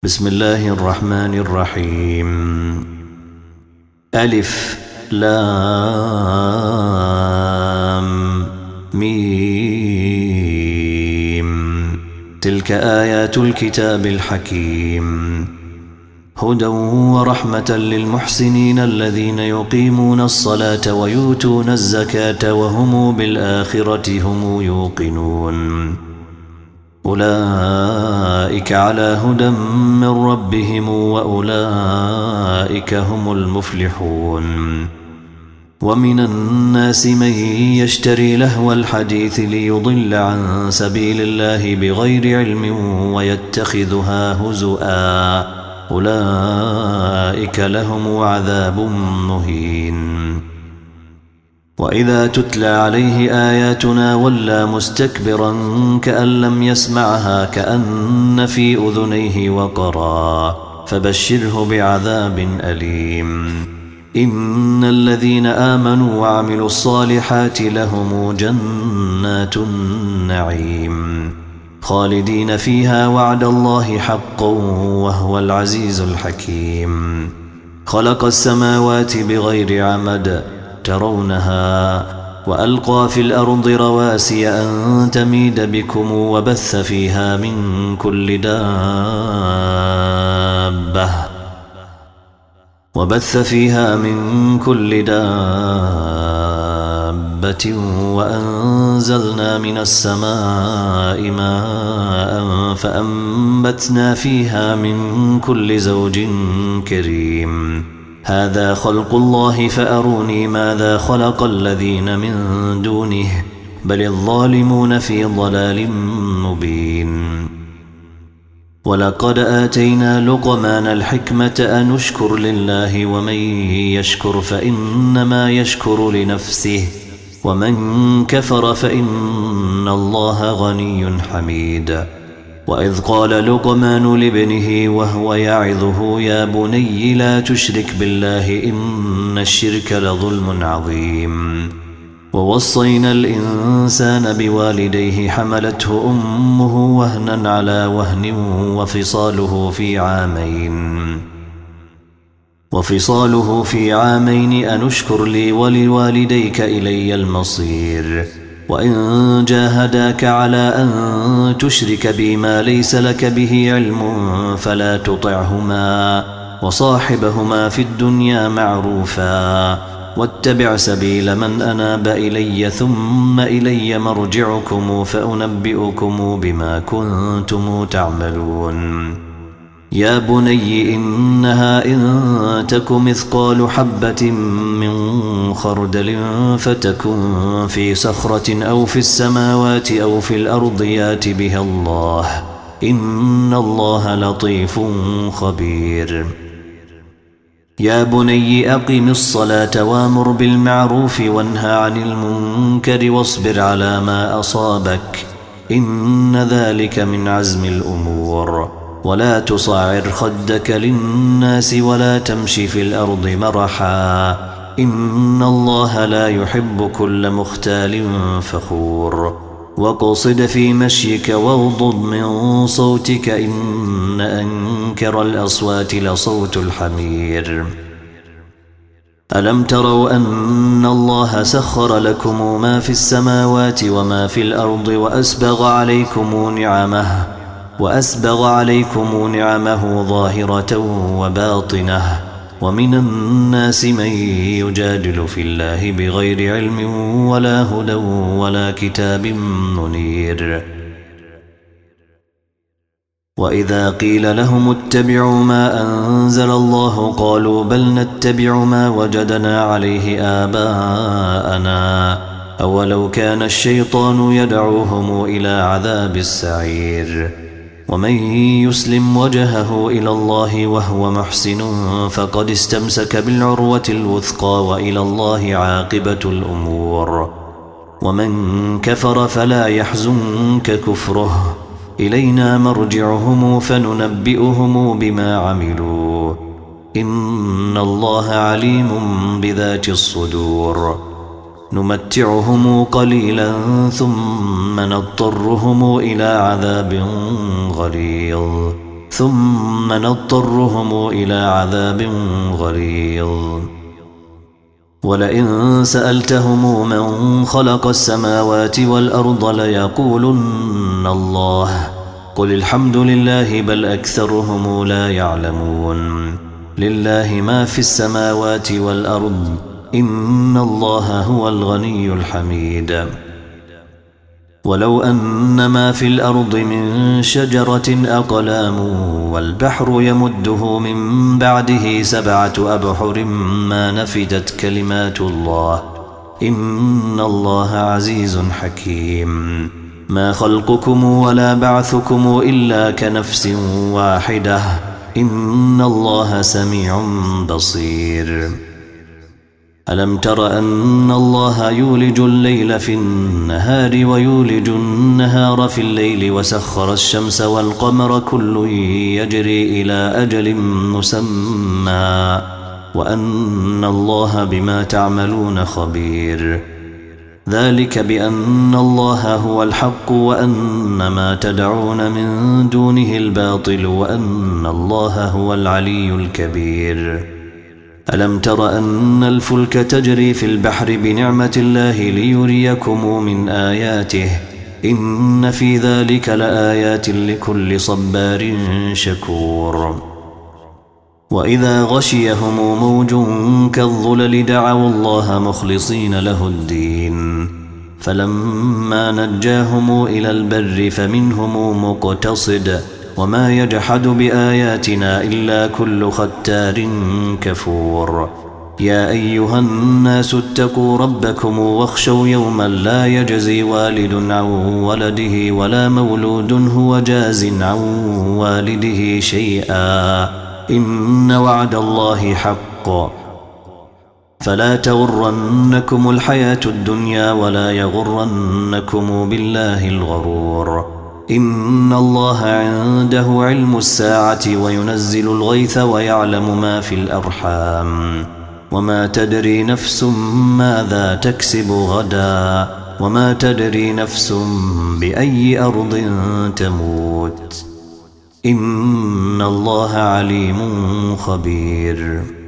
بسم الله الرحمن الرحيم. ألف لام ميم. تلك آيات الكتاب الحكيم، هدى ورحمة للمحسنين الذين يقيمون الصلاة ويؤتون الزكاة وهم بالآخرة هم يوقنون. أولئك على هدى من ربهم وأولئك هم المفلحون. ومن الناس من يشتري لهو الحديث ليضل عن سبيل الله بغير علم ويتخذها هزؤا، أولئك لهم عذاب مهين. وإذا تتلى عليه آياتنا ولى مستكبرا كأن لم يسمعها كأن في أذنيه وقرا، فبشره بعذاب أليم. إن الذين آمنوا وعملوا الصالحات لهم جنات النعيم خالدين فيها وعد الله حقا وهو العزيز الحكيم. خلق السماوات بغير عمد ترونها وألقى في الأرض رواسي أن تميد بكم وبث فيها من كل دابة وأنزلنا من السماء ماء فأنبتنا فيها من كل زوج كريم. هذا خلق الله فأروني ماذا خلق الذين من دونه بل الظالمون في ضلال مبين. ولقد آتينا لقمان الحكمة أن اشكر لله ومن يشكر فإنما يشكر لنفسه ومن كفر فإن الله غني حميد. وإذ قال لقمان لابنه وهو يعظه يا بني لا تشرك بالله إن الشرك لظلم عظيم. ووصينا الإنسان بوالديه حملته أمه وهنا على وهن وفصاله في عامين أن اشكر لي ولوالديك إلي المصير. وإن جاهداك على أن تشرك بي ما ليس لك به علم فلا تطعهما وصاحبهما في الدنيا معروفا واتبع سبيل من أناب إلي ثم إلي مرجعكم فأنبئكم بما كنتم تعملون. يا بني إنها إن تك مثقال حبة من خردل فتكن في صخرة أو في السماوات أو في الأرض يات بها الله إن الله لطيف خبير. يا بني أقم الصلاة وامر بالمعروف وانهى عن المنكر واصبر على ما أصابك إن ذلك من عزم الأمور. ولا تصعر خدك للناس ولا تمشي في الأرض مرحا إن الله لا يحب كل مختال فخور. وقصد في مشيك واغضض من صوتك إن أنكر الأصوات لصوت الحمير. ألم تروا أن الله سخر لكم ما في السماوات وما في الأرض وأسبغ عليكم نعمه ظاهرة وباطنة. ومن الناس من يجادل في الله بغير علم ولا هدى ولا كتاب منير. وإذا قيل لهم اتبعوا ما أنزل الله قالوا بل نتبع ما وجدنا عليه آباءنا أولو كان الشيطان يدعوهم إلى عذاب السعير. ومن يسلم وجهه إلى الله وهو محسن فقد استمسك بالعروة الوثقى وإلى الله عاقبة الأمور. ومن كفر فلا يحزنك كفره إلينا مرجعهم فننبئهم بما عملوا إن الله عليم بذات الصدور. نمتعهم قليلا ثم نضطرهم إلى عذاب غليظ ثم نضطرهم إلى عذاب غليظ. ولئن سألتهم من خلق السماوات والأرض ليقولن الله قل الحمد لله بل أكثرهم لا يعلمون. لله ما في السماوات والأرض إن الله هو الغني الحميد. ولو أن ما في الأرض من شجرة أقلام والبحر يمده من بعده 7 أبحر ما نفدت كلمات الله إن الله عزيز حكيم. ما خلقكم ولا بعثكم إلا كنفس واحدة إن الله سميع بصير. ألم تر أن الله يولج الليل في النهار ويولج النهار في الليل وسخر الشمس والقمر كل يجري إلى أجل مسمى وأن الله بما تعملون خبير. ذلك بأن الله هو الحق وأن ما تدعون من دونه الباطل وأن الله هو العلي الكبير. ألم تر أن الفلك تجري في البحر بنعمة الله ليريكم من آياته إن في ذلك لآيات لكل صبار شكور. وإذا غشيهم موج كالظلل دعوا الله مخلصين له الدين فلما نجاهم إلى البر فمنهم مقتصد وما يجحد بآياتنا إلا كل ختار كفور. يا أيها الناس اتقوا ربكم واخشوا يوما لا يجزي والد عن ولده ولا مولود هو جاز عن والده شيئا إن وعد الله حق فلا تغرنكم الحياة الدنيا ولا يغرنكم بالله الغرور. إن الله عنده علم الساعة وينزل الغيث ويعلم ما في الأرحام وما تدري نفس ماذا تكسب غدا وما تدري نفس بأي أرض تموت إن الله عليم خبير.